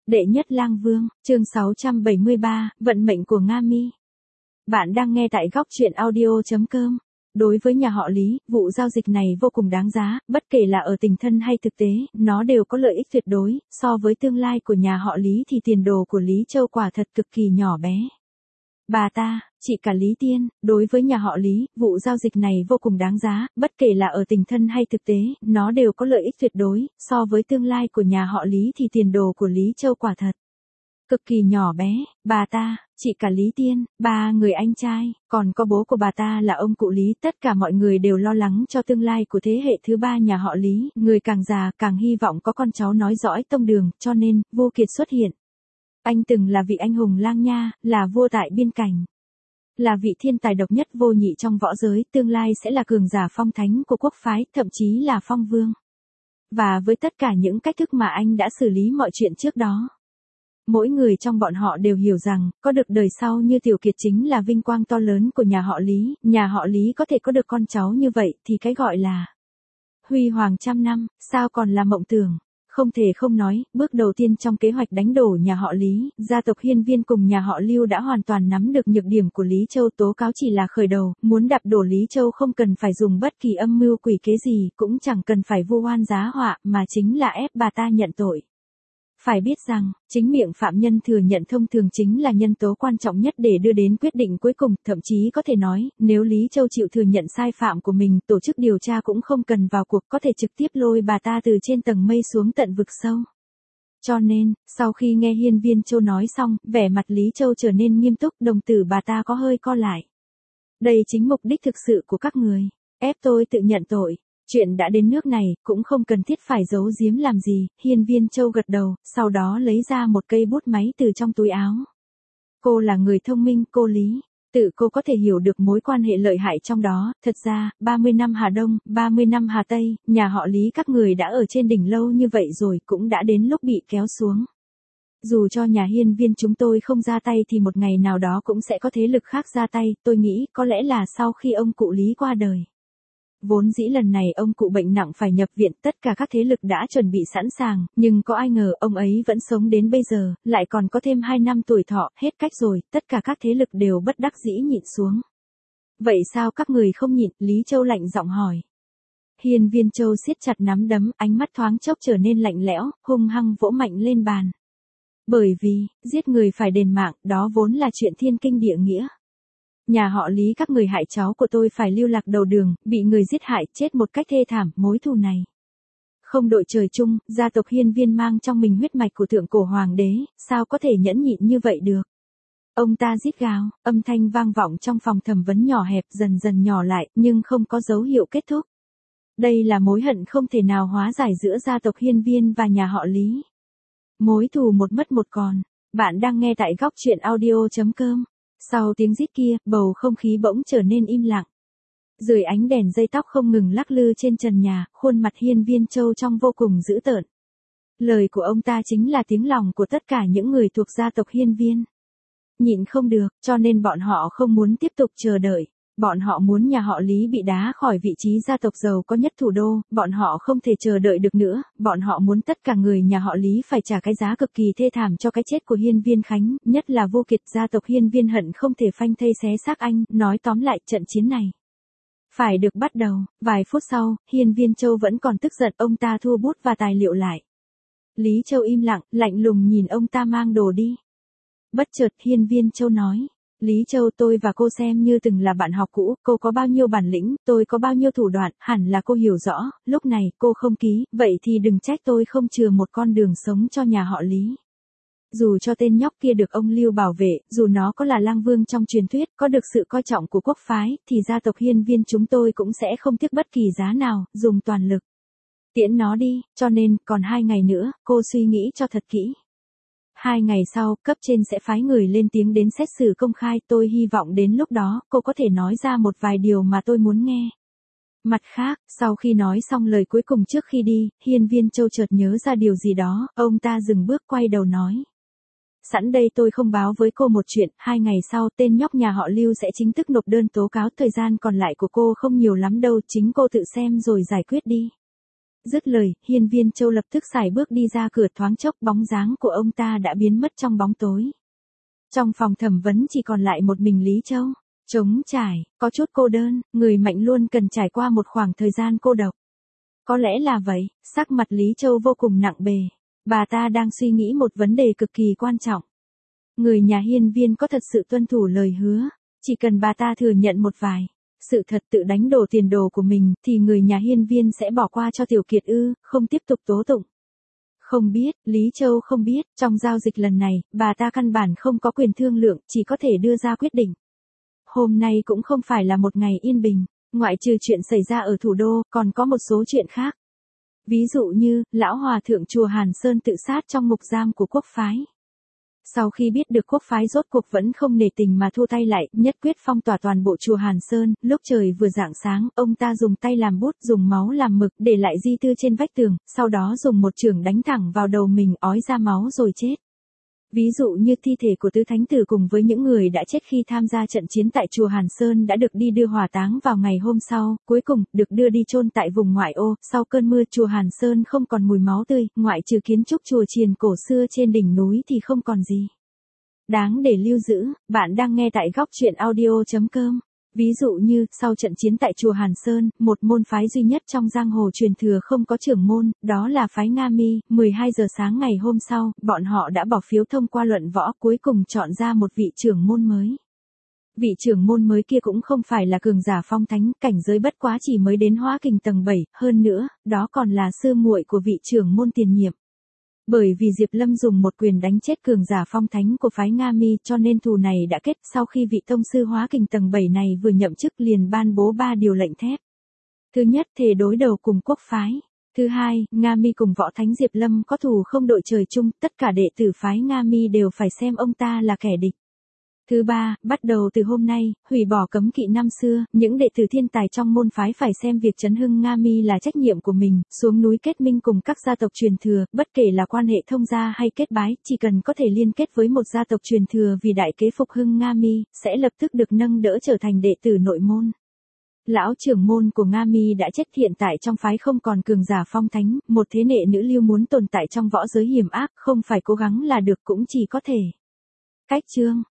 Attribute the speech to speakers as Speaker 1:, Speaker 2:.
Speaker 1: Đệ nhất lang vương, chương 673, vận mệnh của Nga Mi. Bạn đang nghe tại góc truyện audio.com. Đối với nhà họ Lý, vụ giao dịch này vô cùng đáng giá, bất kể là ở tình thân hay thực tế, nó đều có lợi ích tuyệt đối, so với tương lai của nhà họ Lý thì tiền đồ của Lý Châu quả thật cực kỳ nhỏ bé. Bà ta, chị cả Lý Tiên, đối với nhà họ Lý, vụ giao dịch này vô cùng đáng giá, bất kể là ở tình thân hay thực tế, nó đều có lợi ích tuyệt đối, so với tương lai của nhà họ Lý thì tiền đồ của Lý Châu quả thật cực kỳ nhỏ bé. Bà ta, chị cả Lý Tiên, ba người anh trai, còn có bố của bà ta là ông cụ Lý, tất cả mọi người đều lo lắng cho tương lai của thế hệ thứ ba nhà họ Lý, người càng già càng hy vọng có con cháu nối dõi tông đường, cho nên, Vô Kiệt xuất hiện. Anh từng là vị anh hùng lang nha, là vua tại biên cảnh. Là vị thiên tài độc nhất vô nhị trong võ giới, tương lai sẽ là cường giả phong thánh của quốc phái, thậm chí là phong vương. Và với tất cả những cách thức mà anh đã xử lý mọi chuyện trước đó, mỗi người trong bọn họ đều hiểu rằng, có được đời sau như Tiểu Kiệt chính là vinh quang to lớn của nhà họ Lý có thể có được con cháu như vậy thì cái gọi là huy hoàng trăm năm, sao còn là mộng tưởng. Không thể không nói, bước đầu tiên trong kế hoạch đánh đổ nhà họ Lý, gia tộc Hiên Viên cùng nhà họ Lưu đã hoàn toàn nắm được nhược điểm của Lý Châu, tố cáo chỉ là khởi đầu, muốn đạp đổ Lý Châu không cần phải dùng bất kỳ âm mưu quỷ kế gì, cũng chẳng cần phải vu oan giá họa, mà chính là ép bà ta nhận tội. Phải biết rằng, chính miệng phạm nhân thừa nhận thông thường chính là nhân tố quan trọng nhất để đưa đến quyết định cuối cùng, thậm chí có thể nói, nếu Lý Châu chịu thừa nhận sai phạm của mình, tổ chức điều tra cũng không cần vào cuộc, có thể trực tiếp lôi bà ta từ trên tầng mây xuống tận vực sâu. Cho nên, sau khi nghe Hiên Viên Châu nói xong, vẻ mặt Lý Châu trở nên nghiêm túc, đồng tử bà ta có hơi co lại. Đây chính mục đích thực sự của các người, ép tôi tự nhận tội. Chuyện đã đến nước này, cũng không cần thiết phải giấu giếm làm gì, Hiên Viên Châu gật đầu, sau đó lấy ra một cây bút máy từ trong túi áo. Cô là người thông minh, cô Lý, tự cô có thể hiểu được mối quan hệ lợi hại trong đó, thật ra, 30 năm Hà Đông, 30 năm Hà Tây, nhà họ Lý các người đã ở trên đỉnh lâu như vậy rồi, cũng đã đến lúc bị kéo xuống. Dù cho nhà Hiên Viên chúng tôi không ra tay thì một ngày nào đó cũng sẽ có thế lực khác ra tay, tôi nghĩ có lẽ là sau khi ông cụ Lý qua đời. Vốn dĩ lần này ông cụ bệnh nặng phải nhập viện, tất cả các thế lực đã chuẩn bị sẵn sàng, nhưng có ai ngờ ông ấy vẫn sống đến bây giờ, lại còn có thêm 2 năm tuổi thọ, hết cách rồi, tất cả các thế lực đều bất đắc dĩ nhịn xuống. Vậy sao các người không nhịn, Lý Châu lạnh giọng hỏi. Hiên Viên Châu siết chặt nắm đấm, ánh mắt thoáng chốc trở nên lạnh lẽo, hung hăng vỗ mạnh lên bàn. Bởi vì, giết người phải đền mạng, đó vốn là chuyện thiên kinh địa nghĩa. Nhà họ Lý các người hại cháu của tôi phải lưu lạc đầu đường, bị người giết hại, chết một cách thê thảm, mối thù này không đội trời chung, gia tộc Hiên Viên mang trong mình huyết mạch của thượng cổ hoàng đế, sao có thể nhẫn nhịn như vậy được. Ông ta rít gào, âm thanh vang vọng trong phòng thẩm vấn nhỏ hẹp, dần dần nhỏ lại, nhưng không có dấu hiệu kết thúc. Đây là mối hận không thể nào hóa giải giữa gia tộc Hiên Viên và nhà họ Lý. Mối thù một mất một còn. Bạn đang nghe tại góc truyện audio.com. Sau tiếng rít kia, bầu không khí bỗng trở nên im lặng. Dưới ánh đèn dây tóc không ngừng lắc lư trên trần nhà, khuôn mặt Hiên Viên Châu trong vô cùng dữ tợn. Lời của ông ta chính là tiếng lòng của tất cả những người thuộc gia tộc Hiên Viên. Nhịn không được, cho nên bọn họ không muốn tiếp tục chờ đợi. Bọn họ muốn nhà họ Lý bị đá khỏi vị trí gia tộc giàu có nhất thủ đô, bọn họ không thể chờ đợi được nữa, bọn họ muốn tất cả người nhà họ Lý phải trả cái giá cực kỳ thê thảm cho cái chết của Hiên Viên Khánh, nhất là Vô Kiệt, gia tộc Hiên Viên hận không thể phanh thây xé xác anh, nói tóm lại trận chiến này phải được bắt đầu. Vài phút sau, Hiên Viên Châu vẫn còn tức giận, ông ta thu bút và tài liệu lại. Lý Châu im lặng, lạnh lùng nhìn ông ta mang đồ đi. Bất chợt Hiên Viên Châu nói. Lý Châu, tôi và cô xem như từng là bạn học cũ, cô có bao nhiêu bản lĩnh, tôi có bao nhiêu thủ đoạn, hẳn là cô hiểu rõ, lúc này cô không ký, vậy thì đừng trách tôi không chừa một con đường sống cho nhà họ Lý. Dù cho tên nhóc kia được ông Lưu bảo vệ, dù nó có là lang vương trong truyền thuyết, có được sự coi trọng của quốc phái, thì gia tộc Hiên Viên chúng tôi cũng sẽ không tiếc bất kỳ giá nào, dùng toàn lực tiễn nó đi, cho nên, còn 2 ngày nữa, cô suy nghĩ cho thật kỹ. 2 ngày sau, cấp trên sẽ phái người lên tiếng đến xét xử công khai, tôi hy vọng đến lúc đó, cô có thể nói ra một vài điều mà tôi muốn nghe. Mặt khác, sau khi nói xong lời cuối cùng trước khi đi, Hiên Viên Châu chợt nhớ ra điều gì đó, ông ta dừng bước quay đầu nói. Sẵn đây tôi không báo với cô một chuyện, 2 ngày sau tên nhóc nhà họ Lưu sẽ chính thức nộp đơn tố cáo, thời gian còn lại của cô không nhiều lắm đâu, chính cô tự xem rồi giải quyết đi. Dứt lời, Hiên Viên Châu lập tức sải bước đi ra cửa, thoáng chốc bóng dáng của ông ta đã biến mất trong bóng tối. Trong phòng thẩm vấn chỉ còn lại một mình Lý Châu. Trống trải, có chút cô đơn, người mạnh luôn cần trải qua một khoảng thời gian cô độc. Có lẽ là vậy, sắc mặt Lý Châu vô cùng nặng bề. Bà ta đang suy nghĩ một vấn đề cực kỳ quan trọng. Người nhà Hiên Viên có thật sự tuân thủ lời hứa, chỉ cần bà ta thừa nhận một vài sự thật, tự đánh đổ tiền đồ của mình, thì người nhà Hiên Viên sẽ bỏ qua cho Tiểu Kiệt ư, không tiếp tục tố tụng. Không biết, Lý Châu không biết, trong giao dịch lần này, bà ta căn bản không có quyền thương lượng, chỉ có thể đưa ra quyết định. Hôm nay cũng không phải là một ngày yên bình, ngoại trừ chuyện xảy ra ở thủ đô, còn có một số chuyện khác. Ví dụ như, lão hòa thượng chùa Hàn Sơn tự sát trong ngục giam của quốc phái. Sau khi biết được quốc phái rốt cuộc vẫn không nể tình mà thu tay lại, nhất quyết phong tỏa toàn bộ chùa Hàn Sơn, lúc trời vừa rạng sáng, ông ta dùng tay làm bút, dùng máu làm mực, để lại di thư trên vách tường, sau đó dùng một chưởng đánh thẳng vào đầu mình, ói ra máu rồi chết. Ví dụ như thi thể của tứ thánh tử cùng với những người đã chết khi tham gia trận chiến tại chùa Hàn Sơn đã được đi đưa hỏa táng vào ngày hôm sau, cuối cùng, được đưa đi chôn tại vùng ngoại ô. Sau cơn mưa, chùa Hàn Sơn không còn mùi máu tươi, ngoại trừ kiến trúc chùa chiền cổ xưa trên đỉnh núi thì không còn gì đáng để lưu giữ. Bạn đang nghe tại góc truyện audio.com. Ví dụ như, sau trận chiến tại chùa Hàn Sơn, một môn phái duy nhất trong giang hồ truyền thừa không có trưởng môn, đó là phái Nga Mi. 12 giờ sáng ngày hôm sau, bọn họ đã bỏ phiếu thông qua luận võ, cuối cùng chọn ra một vị trưởng môn mới. Vị trưởng môn mới kia cũng không phải là cường giả phong thánh, cảnh giới bất quá chỉ mới đến hóa kình tầng 7, hơn nữa, đó còn là sư muội của vị trưởng môn tiền nhiệm. Bởi vì Diệp Lâm dùng một quyền đánh chết cường giả phong thánh của phái Nga Mi, cho nên thù này đã kết. Sau khi vị tông sư hóa kình tầng 7 này vừa nhậm chức liền ban bố 3 điều lệnh thép. Thứ nhất, thề đối đầu cùng quốc phái. Thứ hai, Nga Mi cùng võ thánh Diệp Lâm có thù không đội trời chung, tất cả đệ tử phái Nga Mi đều phải xem ông ta là kẻ địch. Thứ ba, bắt đầu từ hôm nay, hủy bỏ cấm kỵ năm xưa, những đệ tử thiên tài trong môn phái phải xem việc chấn hưng Nga Mi là trách nhiệm của mình, xuống núi kết minh cùng các gia tộc truyền thừa, bất kể là quan hệ thông gia hay kết bái, chỉ cần có thể liên kết với một gia tộc truyền thừa vì đại kế phục hưng Nga Mi, sẽ lập tức được nâng đỡ trở thành đệ tử nội môn. Lão trưởng môn của Nga Mi đã chết, hiện tại trong phái không còn cường giả phong thánh, một thế hệ nữ lưu muốn tồn tại trong võ giới hiểm ác, không phải cố gắng là được, cũng chỉ có thể cách chương.